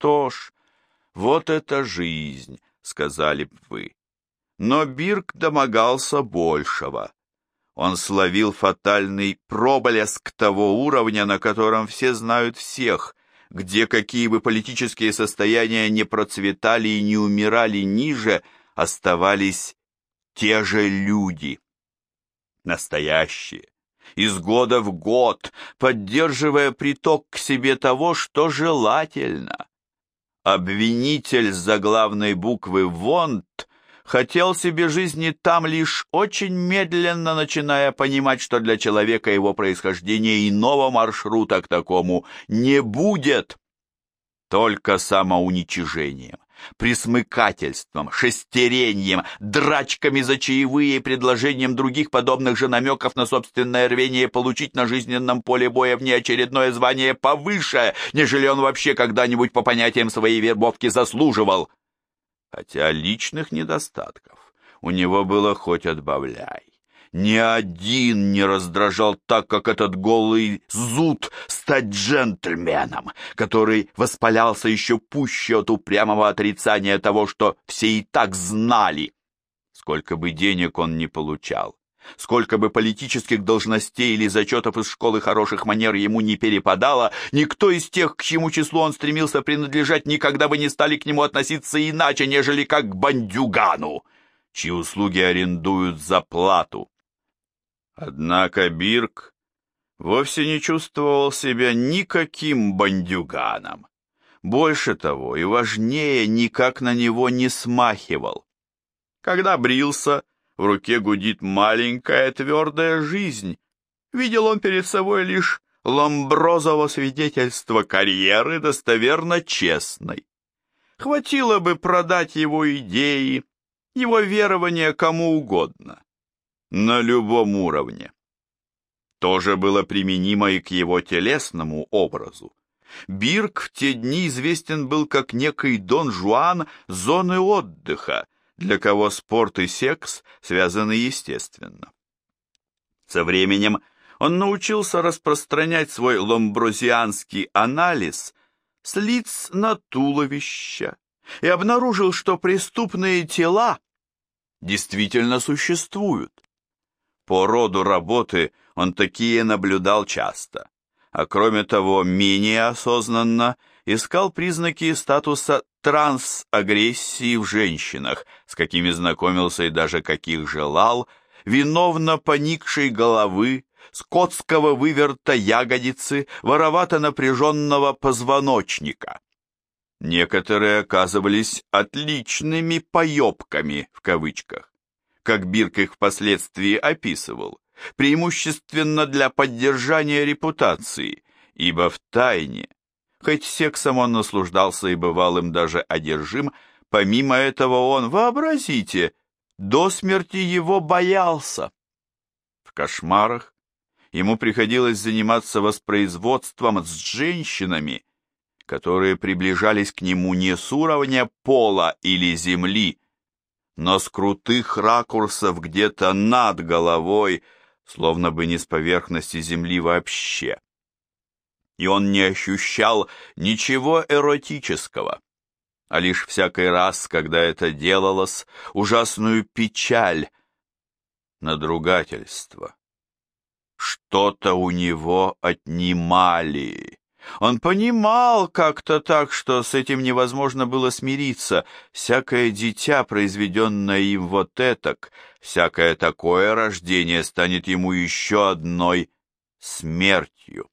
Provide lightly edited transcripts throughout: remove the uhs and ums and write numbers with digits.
что ж, вот это жизнь, сказали б вы. Но Бирк домогался большего. Он словил фатальный проблеск того уровня, на котором все знают всех, где какие бы политические состояния не процветали и не умирали ниже, оставались те же люди. Настоящие, из года в год, поддерживая приток к себе того, что желательно. Обвинитель с заглавной буквы «Вонт» хотел себе жизни там лишь очень медленно, начиная понимать, что для человека его происхождения иного маршрута к такому не будет. Только самоуничижением, присмыкательством, шестереньем, драчками за чаевые и предложением других подобных же намеков на собственное рвение получить на жизненном поле боя внеочередное звание повыше, нежели он вообще когда-нибудь по понятиям своей вербовки заслуживал. Хотя личных недостатков у него было хоть отбавляй. Ни один не раздражал так, как этот голый зуд стать джентльменом, который воспалялся еще пуще от упрямого отрицания того, что все и так знали. Сколько бы денег он ни получал, сколько бы политических должностей или зачетов из школы хороших манер ему не перепадало, никто из тех, к чьему числу он стремился принадлежать, никогда бы не стали к нему относиться иначе, нежели как к бандюгану, чьи услуги арендуют за плату. Однако Бирк вовсе не чувствовал себя никаким бандюганом. Больше того, и важнее, никак на него не смахивал. Когда брился, в руке гудит маленькая твердая жизнь. Видел он перед собой лишь Ламброзово свидетельство карьеры достоверно честной. Хватило бы продать его идеи, его верования кому угодно. На любом уровне. То же было применимо и к его телесному образу. Бирк в те дни известен был как некий Дон Жуан зоны отдыха, для кого спорт и секс связаны естественно. Со временем он научился распространять свой ламброзианский анализ с лиц на туловища и обнаружил, что преступные тела действительно существуют. По роду работы он такие наблюдал часто, а кроме того, менее осознанно искал признаки статуса трансагрессии в женщинах, с какими знакомился и даже каких желал, виновно поникшей головы, скотского выверта ягодицы, воровато напряженного позвоночника. Некоторые оказывались «отличными поебками» в кавычках, как Бирк их впоследствии описывал, преимущественно для поддержания репутации, ибо в тайне, хоть сексом он наслаждался и бывал им даже одержим, помимо этого он, вообразите, до смерти его боялся. В кошмарах ему приходилось заниматься воспроизводством с женщинами, которые приближались к нему не с уровня пола или земли, но с крутых ракурсов где-то над головой, словно бы не с поверхности земли вообще. И он не ощущал ничего эротического, а лишь всякий раз, когда это делалось, ужасную печаль, надругательство. Что-то у него отнимали. Он понимал как-то так, что с этим невозможно было смириться. Всякое дитя, произведенное им вот этак, всякое такое рождение станет ему еще одной смертью.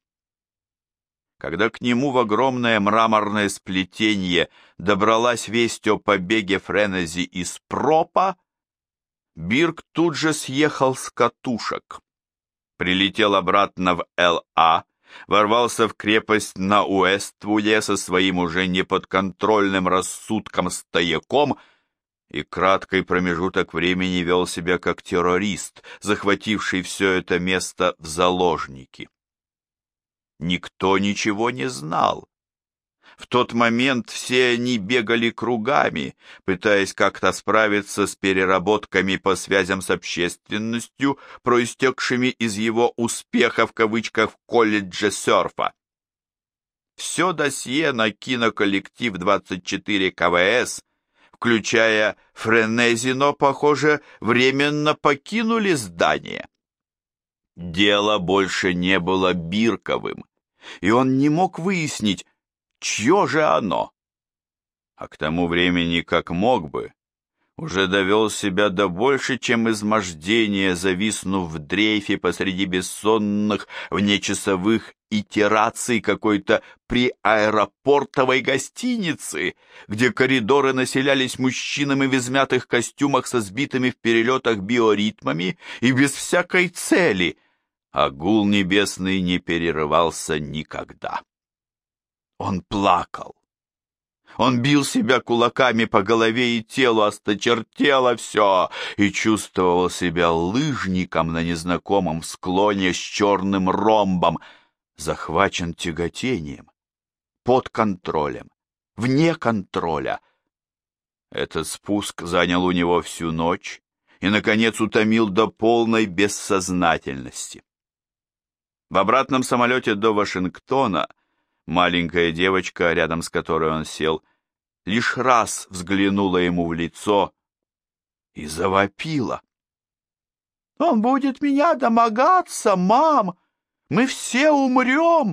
Когда к нему в огромное мраморное сплетение добралась весть о побеге Френези из Пропа, Бирк тут же съехал с катушек, прилетел обратно в Л.А., ворвался в крепость на Уэствуде со своим уже неподконтрольным рассудком-стояком и краткий промежуток времени вел себя как террорист, захвативший все это место в заложники. Никто ничего не знал. В тот момент все они бегали кругами, пытаясь как-то справиться с переработками по связям с общественностью, проистекшими из его «успеха» в кавычках в колледже серфа. все досье на киноколлектив 24 КВС, включая Френезино, похоже, временно покинули здание. Дело больше не было Бирковым, и он не мог выяснить, чье же оно. А к тому времени, как мог бы, уже довел себя до больше, чем измождения, зависнув в дрейфе посреди бессонных внечасовых итераций какой-то приаэропортовой гостиницы, где коридоры населялись мужчинами в измятых костюмах со сбитыми в перелетах биоритмами и без всякой цели, а гул небесный не перерывался никогда. Он плакал. Он бил себя кулаками по голове и телу, осточертело все, и чувствовал себя лыжником на незнакомом склоне с черным ромбом, захвачен тяготением, под контролем, вне контроля. Этот спуск занял у него всю ночь и, наконец, утомил до полной бессознательности. В обратном самолете до Вашингтона маленькая девочка, рядом с которой он сел, лишь раз взглянула ему в лицо и завопила. «Он будет меня домогаться, мам! Мы все умрем!»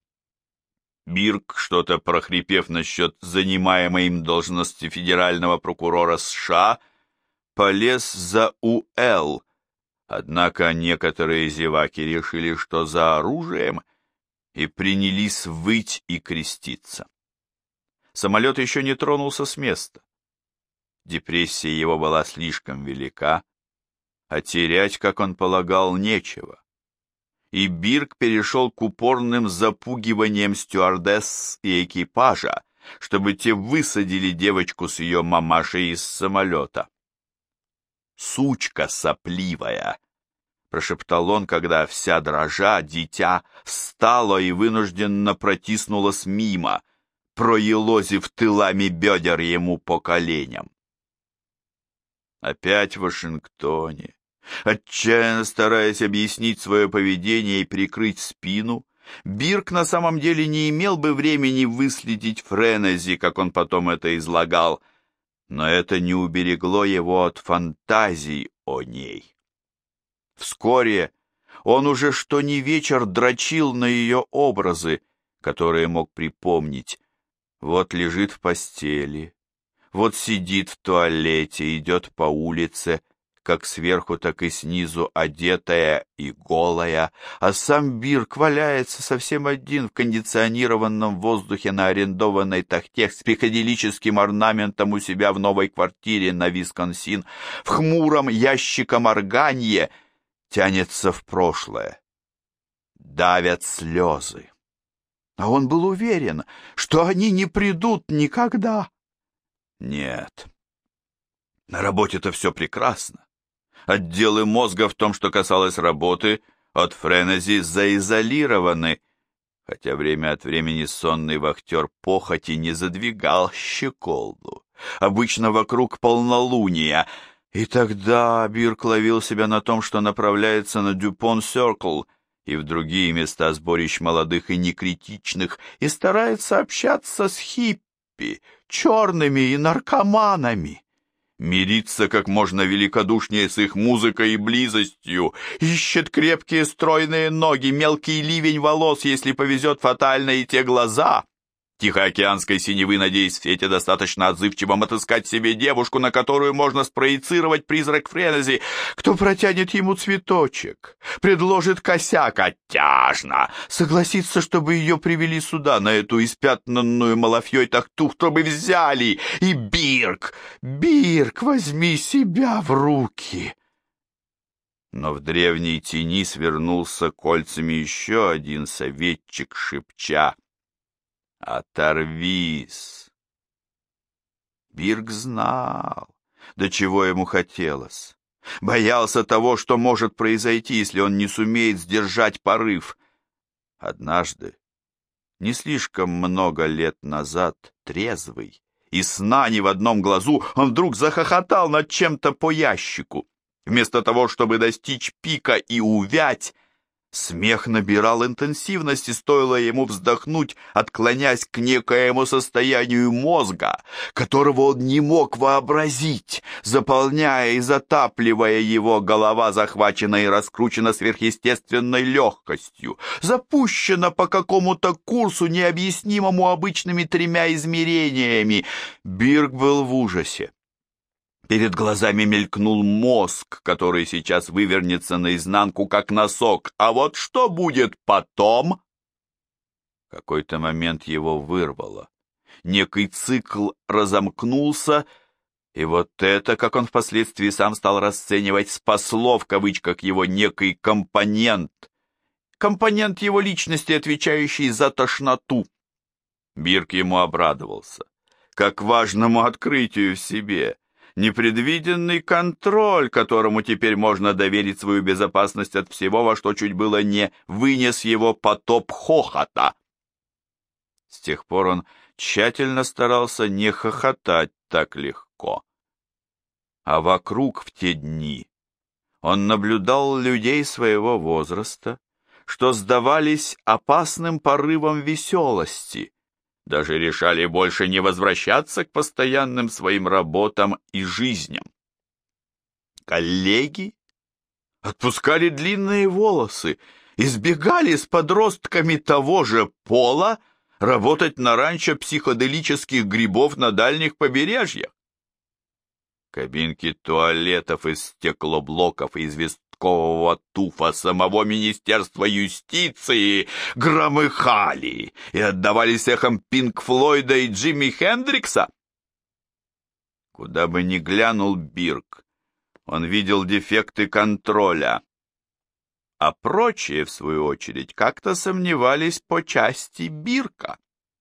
Бирк, что-то прохрипев насчет занимаемой им должности федерального прокурора США, полез за УЛ, однако некоторые зеваки решили, что за оружием, и принялись выть и креститься. Самолет еще не тронулся с места. Депрессия его была слишком велика, а терять, как он полагал, нечего. И Бирк перешел к упорным запугиваниям стюардесс и экипажа, чтобы те высадили девочку с ее мамашей из самолета. «Сучка сопливая!» — прошептал он, когда вся дрожа дитя встала и вынужденно протиснулась мимо, проелозив тылами бедер ему по коленям. Опять в Вашингтоне, отчаянно стараясь объяснить свое поведение и прикрыть спину, Бирк на самом деле не имел бы времени выследить Френези, как он потом это излагал, но это не уберегло его от фантазий о ней. Вскоре он уже что ни вечер дрочил на ее образы, которые мог припомнить. Вот лежит в постели, вот сидит в туалете, идет по улице, как сверху, так и снизу, одетая и голая, а сам Бирк валяется совсем один в кондиционированном воздухе на арендованной тахте с психоделическим орнаментом у себя в новой квартире на Висконсин, в хмуром ящиком органье, тянется в прошлое. Давят слезы. А он был уверен, что они не придут никогда. Нет. На работе-то все прекрасно. Отделы мозга в том, что касалось работы, от Френези заизолированы, хотя время от времени сонный вахтер похоти не задвигал щеколду. Обычно вокруг полнолуния, и тогда Бирк ловил себя на том, что направляется на Дюпон-Сёркл и в другие места сборищ молодых и некритичных, и старается общаться с хиппи, черными и наркоманами, мириться как можно великодушнее с их музыкой и близостью, ищет крепкие стройные ноги, мелкий ливень волос, если повезет, фатально и те глаза тихоокеанской синевы, надеясь в свете достаточно отзывчивым отыскать себе девушку, на которую можно спроецировать призрак Френези, кто протянет ему цветочек, предложит косяк оттяжно, согласится, чтобы ее привели сюда, на эту испятнанную малафьей тахту, чтобы взяли, и Бирк, возьми себя в руки. Но в древней тени свернулся кольцами еще один советчик, шепча: «Оторвись!» Бирк знал, до чего ему хотелось. Боялся того, что может произойти, если он не сумеет сдержать порыв. Однажды, не слишком много лет назад, трезвый, и сна ни в одном глазу, он вдруг захохотал над чем-то по ящику. Вместо того, чтобы достичь пика и увять, Смех набирал интенсивности, стоило ему вздохнуть, отклоняясь к некоему состоянию мозга, которого он не мог вообразить, заполняя и затапливая его. Голова захвачена и раскручена сверхъестественной легкостью, запущена по какому-то курсу, необъяснимому обычными 3 измерениями. Бирк был в ужасе. Перед глазами мелькнул мозг, который сейчас вывернется наизнанку, как носок. А вот что будет потом? В какой-то момент его вырвало. Некий цикл разомкнулся, и вот это, как он впоследствии сам стал расценивать, спасло в кавычках его некий компонент. Компонент его личности, отвечающий за тошноту. Бирк ему обрадовался, как важному открытию в себе. Непредвиденный контроль, которому теперь можно доверить свою безопасность от всего, во что чуть было не вынес его потоп хохота. С тех пор он тщательно старался не хохотать так легко. А вокруг в те дни он наблюдал людей своего возраста, что сдавались опасным порывам веселости, даже решали больше не возвращаться к постоянным своим работам и жизням. Коллеги отпускали длинные волосы, избегали с подростками того же пола работать на ранчо психоделических грибов на дальних побережьях. Кабинки туалетов из стеклоблоков и известкового туфа самого Министерства юстиции громыхали и отдавались эхом Пинк Флойда и Джимми Хендрикса. Куда бы ни глянул Бирк, он видел дефекты контроля, а прочие, в свою очередь, как-то сомневались по части Бирка.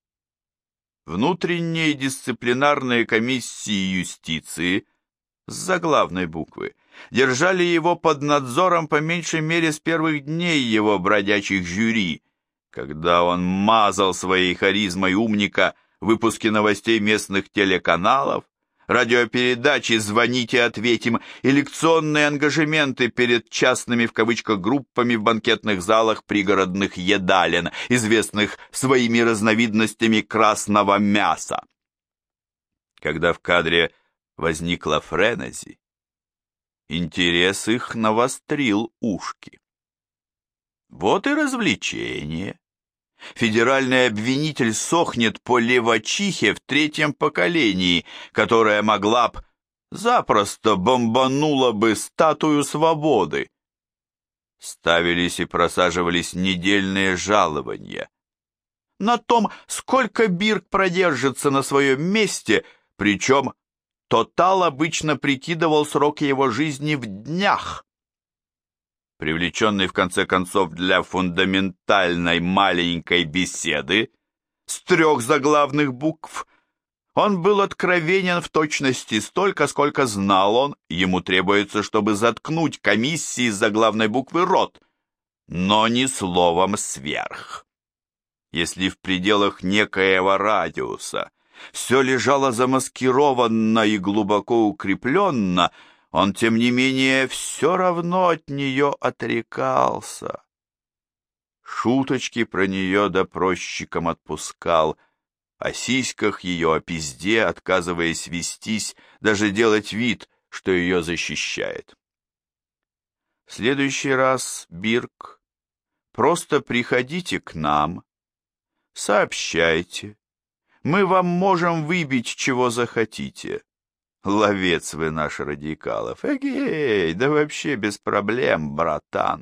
Внутренние дисциплинарные комиссии юстиции с заглавной буквы держали его под надзором по меньшей мере с первых дней его бродячих жюри, когда он мазал своей харизмой умника выпуски новостей местных телеканалов, радиопередачи «Звоните, ответим» и лекционные ангажементы перед частными в кавычках группами в банкетных залах пригородных едален, известных своими разновидностями красного мяса. Когда в кадре возникла френези, интерес их навострил ушки. Вот и развлечение. Федеральный обвинитель сохнет по левачихе в 3-м поколении, которая могла б запросто бомбанула бы статую свободы. Ставились и просаживались недельные жалования. На том, сколько Бирк продержится на своем месте, причем Тотал обычно прикидывал срок его жизни в днях. Привлеченный в конце концов для фундаментальной маленькой беседы с 3 заглавных букв, он был откровенен в точности столько, сколько знал он, ему требуется, чтобы заткнуть комиссии с заглавной буквы рот, но не словом сверх. Если в пределах некоего радиуса все лежало замаскированно и глубоко укрепленно, он, тем не менее, все равно от нее отрекался. Шуточки про нее допросчикам отпускал, о сиськах ее, о пизде, отказываясь вестись, даже делать вид, что ее защищает. В следующий раз, Бирк, просто приходите к нам, сообщайте, мы вам можем выбить, чего захотите. Ловец вы наш радикалов. Эгей, да вообще без проблем, братан.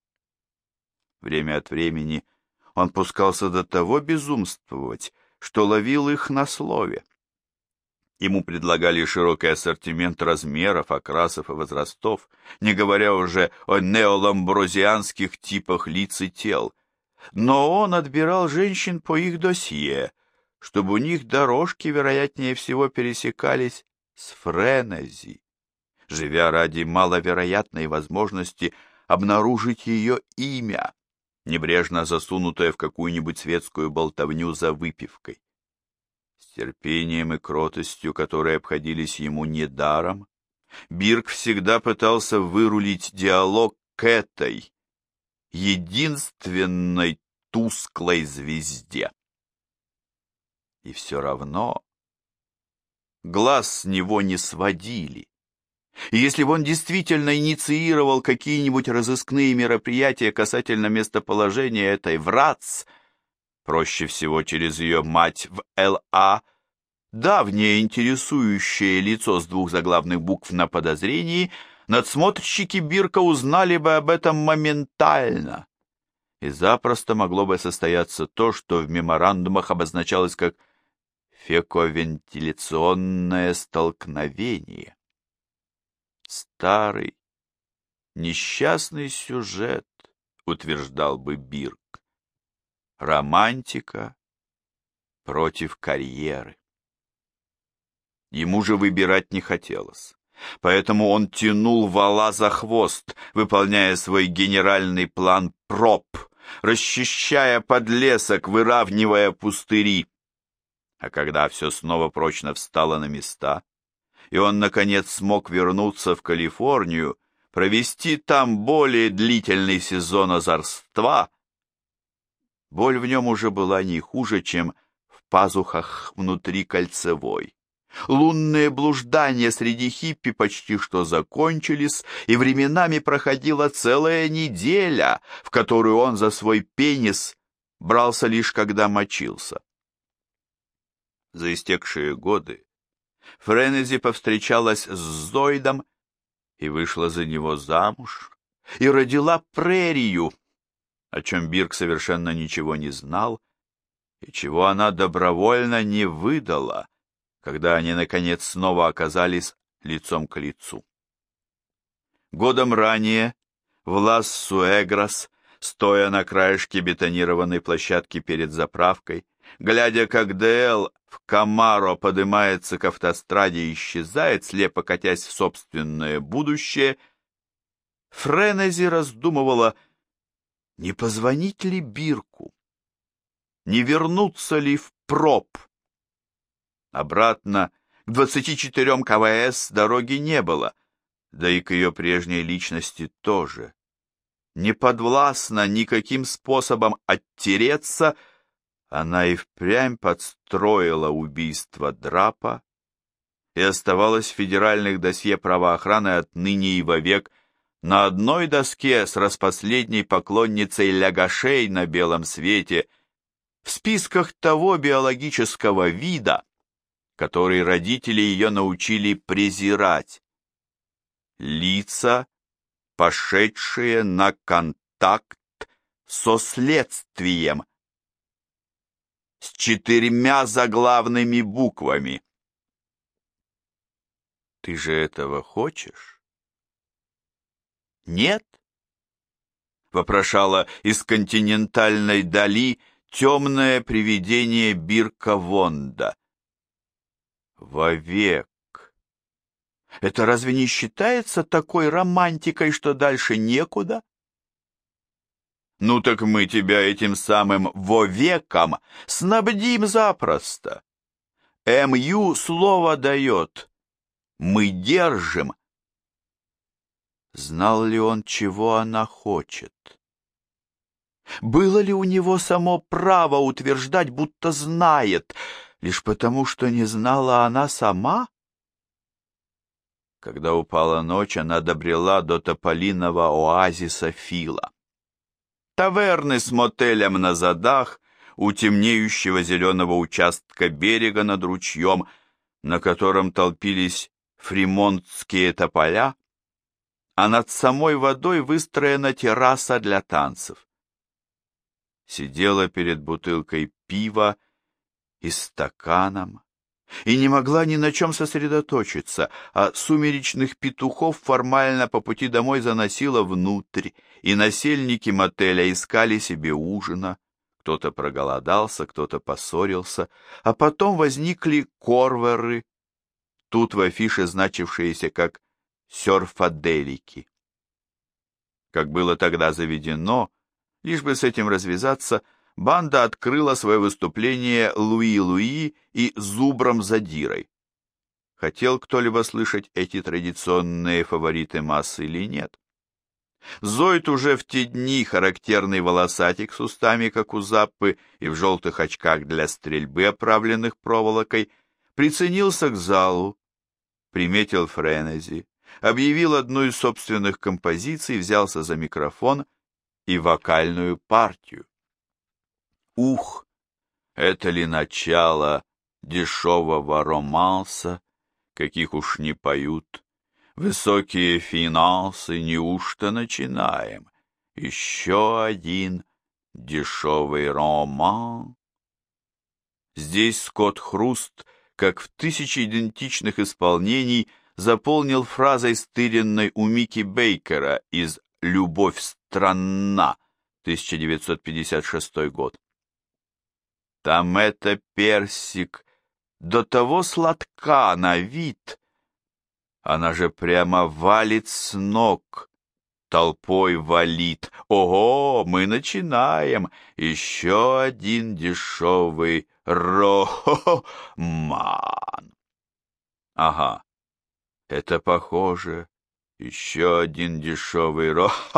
Время от времени он пускался до того безумствовать, что ловил их на слове. Ему предлагали широкий ассортимент размеров, окрасов и возрастов, не говоря уже о неоламброзианских типах лиц и тел. Но он отбирал женщин по их досье, чтобы у них дорожки, вероятнее всего, пересекались с френези, живя ради маловероятной возможности обнаружить ее имя, небрежно засунутое в какую-нибудь светскую болтовню за выпивкой. С терпением и кротостью, которые обходились ему недаром, Бирк всегда пытался вырулить диалог к этой, единственной тусклой звезде. И все равно глаз с него не сводили. И если бы он действительно инициировал какие-нибудь разыскные мероприятия касательно местоположения этой Вратц, проще всего через ее мать в Л.А., давнее интересующее лицо с двух заглавных букв на подозрении, надсмотрщики Бирка узнали бы об этом моментально. И запросто могло бы состояться то, что в меморандумах обозначалось как фековентиляционное столкновение. Старый, несчастный сюжет, утверждал бы Бирк. Романтика против карьеры. Ему же выбирать не хотелось, поэтому он тянул вола за хвост, выполняя свой генеральный план проб, расчищая подлесок, выравнивая пустыри. А когда все снова прочно встало на места, и он, наконец, смог вернуться в Калифорнию, провести там более длительный сезон озорства, боль в нем уже была не хуже, чем в пазухах внутри кольцевой. Лунные блуждания среди хиппи почти что закончились, и временами проходила целая неделя, в которую он за свой пенис брался лишь когда мочился. За истекшие годы Френези повстречалась с Зойдом и вышла за него замуж, и родила Прерию, о чем Бирк совершенно ничего не знал, и чего она добровольно не выдала, когда они, наконец, снова оказались лицом к лицу. Годом ранее в Лас-Суэгрос, стоя на краешке бетонированной площадки перед заправкой, глядя, как ДЛ в Камаро поднимается к автостраде и исчезает, слепо катясь в собственное будущее, Френези раздумывала, не позвонить ли Бирку, не вернуться ли в проб. Обратно к 24 КВС дороги не было, да и к ее прежней личности тоже. Не подвластна никаким способом оттереться, она и впрямь подстроила убийство Драпа и оставалась в федеральных досье правоохраны отныне и вовек на одной доске с распоследней поклонницей лягашей на белом свете, в списках того биологического вида, который родители ее научили презирать. Лица, пошедшие на контакт со следствием, с 4 заглавными буквами. Ты же этого хочешь? Нет? Вопрошала из континентальной дали темное привидение Бирка Вонда. Вовек. Это разве не считается такой романтикой, что дальше некуда? Ну так мы тебя этим самым вовеком снабдим запросто. МЮ слово дает. Мы держим. Знал ли он, чего она хочет? Было ли у него само право утверждать, будто знает, лишь потому, что не знала она сама? Когда упала ночь, она добрела до тополиного оазиса Фила. Таверны с мотелем на задах у темнеющего зеленого участка берега над ручьем, на котором толпились фримонтские тополя, а над самой водой выстроена терраса для танцев. Сидела перед бутылкой пива и стаканом, и не могла ни на чем сосредоточиться, а сумеречных петухов формально по пути домой заносила внутрь, и насельники мотеля искали себе ужина. Кто-то проголодался, кто-то поссорился, а потом возникли корверы, тут в афише значившиеся как серфаделики. Как было тогда заведено, лишь бы с этим развязаться, банда открыла свое выступление Луи-Луи и Зубром-Задирой. Хотел кто-либо слышать эти традиционные фавориты массы или нет? Зоид уже в те дни, характерный волосатик с устами, как у Заппы, и в желтых очках для стрельбы, оправленных проволокой, приценился к залу, приметил Френези, объявил одну из собственных композиций, взялся за микрофон и вокальную партию. Ух, это ли начало дешевого романса, каких уж не поют? Высокие финансы, неужто начинаем? Еще один дешевый роман. Здесь Скотт Хруст, как в тысячи идентичных исполнений, заполнил фразой, стыренной у Микки Бейкера из «Любовь странна», 1956 год. Там это персик, до того сладка на вид. Она же прямо валит с ног, толпой валит. Ого, мы начинаем. Еще один дешевый роман. Ага, это похоже. Еще один дешевый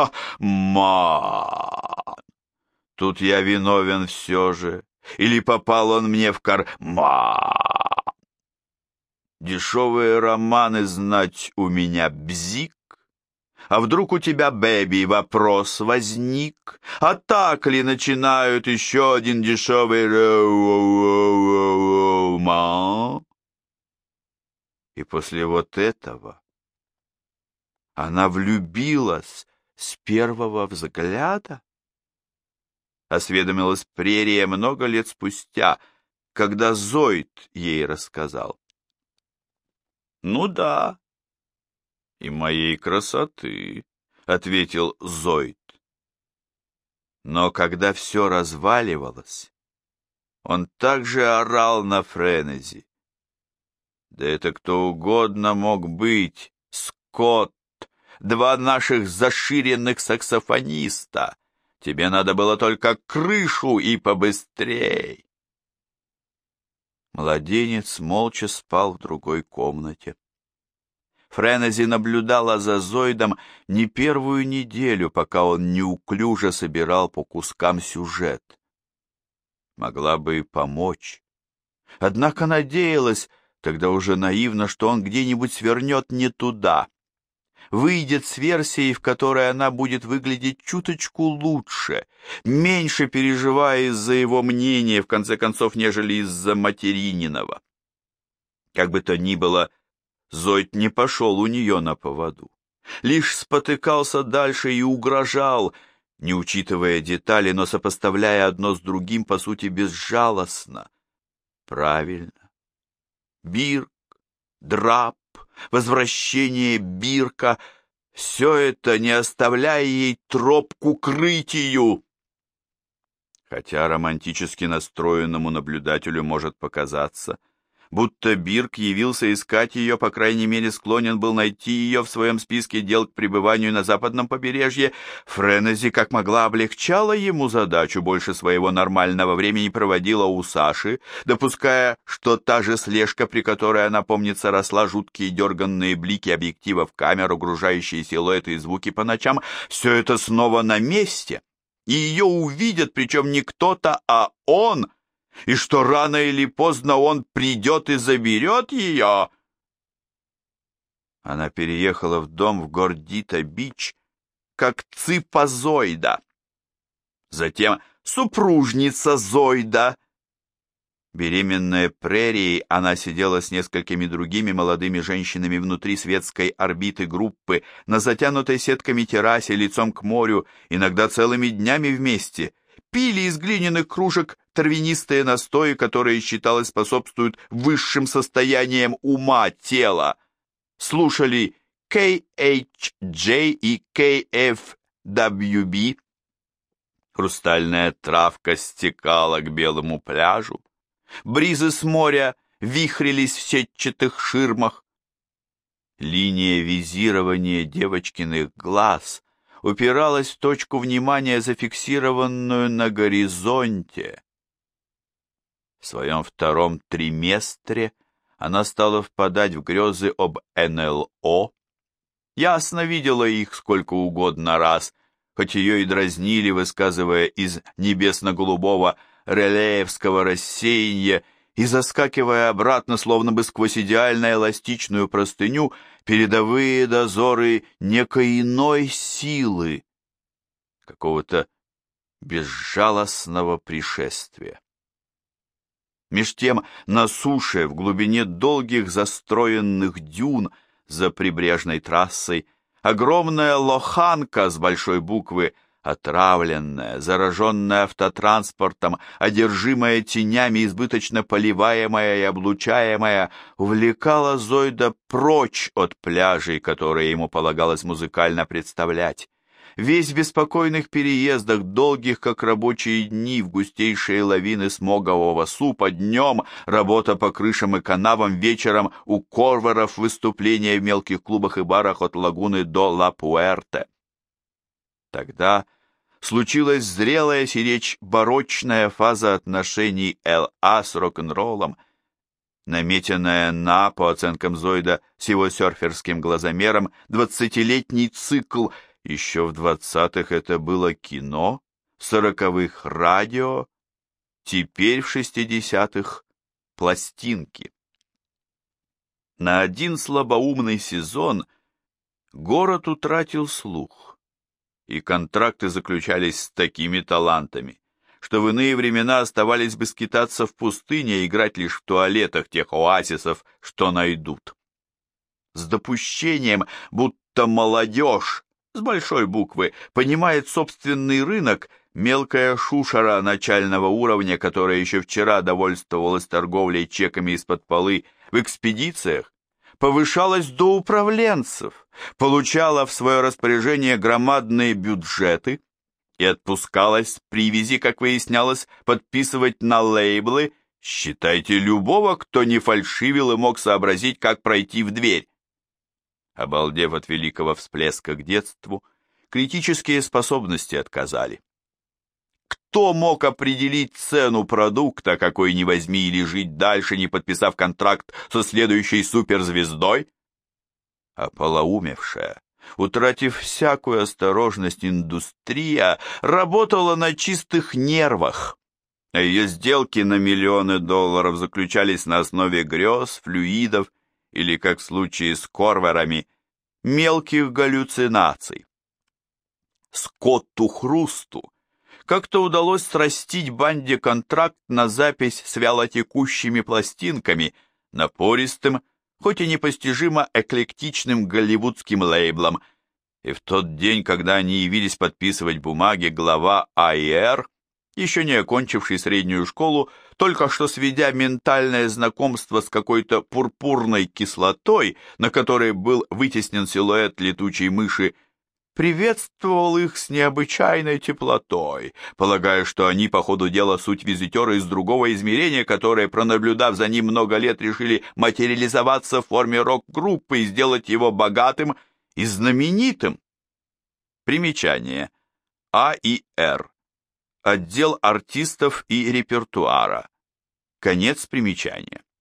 роман. Тут я виновен все же. Или попал он мне в карман? Дешевые романы знать у меня бзик. А вдруг у тебя, бэби, вопрос возник? А так ли начинают еще один дешевый роман? И после вот этого она влюбилась с первого взгляда? Осведомилась Прерия много лет спустя, когда Зоид ей рассказал. «Ну да, и моей красоты», — ответил Зоид. Но когда все разваливалось, он также орал на Френези. Да это кто угодно мог быть, Скотт, два наших заширенных саксофониста. Тебе надо было только крышу и побыстрей. Младенец молча спал в другой комнате. Френези наблюдала за Зоидом не первую неделю, пока он неуклюже собирал по кускам сюжет. Могла бы и помочь. Однако надеялась, тогда уже наивно, что он где-нибудь свернет не туда. Выйдет с версией, в которой она будет выглядеть чуточку лучше, меньше переживая из-за его мнения, в конце концов, нежели из-за материниного. Как бы то ни было, Зоид не пошел у нее на поводу, лишь спотыкался дальше и угрожал, не учитывая детали, но сопоставляя одно с другим, по сути, безжалостно. Правильно. Бирк, драп, возвращение Бирка — все это, не оставляя ей тропку к рытью. Хотя романтически настроенному наблюдателю может показаться, будто Бирк явился искать ее, по крайней мере, склонен был найти ее в своем списке дел к пребыванию на западном побережье, Френези как могла облегчала ему задачу, больше своего нормального времени проводила у Саши, допуская, что та же слежка, при которой она, помнится, росла, жуткие дерганные блики объектива в камеру, окружающие силуэты и звуки по ночам, все это снова на месте, и ее увидят, причем не кто-то, а он, и что рано или поздно он придет и заберет ее. Она переехала в дом в Гордита-Бич, как цыпа Зоида. Затем супружница Зоида. Беременная Прерией, она сидела с несколькими другими молодыми женщинами внутри светской орбиты группы, на затянутой сетками террасе, лицом к морю, иногда целыми днями вместе, пили из глиняных кружек травянистые настои, которые, считалось, способствуют высшим состояниям ума тела, слушали KHJ и KFWB. Хрустальная травка стекала к белому пляжу. Бризы с моря вихрились в сетчатых ширмах. Линия визирования девочкиных глаз упиралась в точку внимания, зафиксированную на горизонте. В своем втором триместре она стала впадать в грезы об НЛО, ясно видела их сколько угодно раз, хоть ее и дразнили, высказывая из небесно-голубого релеевского рассеяния и заскакивая обратно, словно бы сквозь идеально эластичную простыню, передовые дозоры некой иной силы, какого-то безжалостного пришествия. Меж тем на суше, в глубине долгих застроенных дюн за прибрежной трассой, огромная лоханка с большой буквы, отравленная, зараженная автотранспортом, одержимая тенями, избыточно поливаемая и облучаемая, увлекала Зойда прочь от пляжей, которые ему полагалось музыкально представлять. Весь в беспокойных переездах, долгих как рабочие дни, в густейшие лавины смогового супа, днем работа по крышам и канавам, вечером у корваров выступления в мелких клубах и барах от Лагуны до Ла-Пуэрте. Тогда случилась зрелая сиречь барочная фаза отношений Л.А. с рок-н-роллом, наметенная на, по оценкам Зойда, с его серферским глазомером, 20-летний цикл. Еще в 20-х это было кино, в 40-х радио, теперь в 60-х пластинки. На один слабоумный сезон город утратил слух, и контракты заключались с такими талантами, что в иные времена оставались бы скитаться в пустыне и играть лишь в туалетах тех оазисов, что найдут. С допущением, будто молодежь, с большой буквы, понимает собственный рынок, мелкая шушера начального уровня, которая еще вчера довольствовалась торговлей чеками из-под полы в экспедициях, повышалась до управленцев, получала в свое распоряжение громадные бюджеты и отпускалась с привязи, как выяснялось, подписывать на лейблы, считайте, любого, кто не фальшивил и мог сообразить, как пройти в дверь. Обалдев от великого всплеска к детству, критические способности отказали. Кто мог определить цену продукта, какой ни возьми, или жить дальше, не подписав контракт со следующей суперзвездой? Ополоумевшая, утратив всякую осторожность, индустрия работала на чистых нервах, а ее сделки на миллионы долларов заключались на основе грез, флюидов, или, как в случае с корварами, мелких галлюцинаций. Скотту Хрусту как-то удалось срастить банде контракт на запись с вялотекущими пластинками, напористым, хоть и непостижимо эклектичным голливудским лейблом, и в тот день, когда они явились подписывать бумаги, глава АИР, еще не окончивший среднюю школу, только что сведя ментальное знакомство с какой-то пурпурной кислотой, на которой был вытеснен силуэт летучей мыши, приветствовал их с необычайной теплотой, полагая, что они, по ходу дела, суть визитеры из другого измерения, которые, пронаблюдав за ним много лет, решили материализоваться в форме рок-группы и сделать его богатым и знаменитым. Примечание. АИР. Отдел артистов и репертуара. Конец примечания.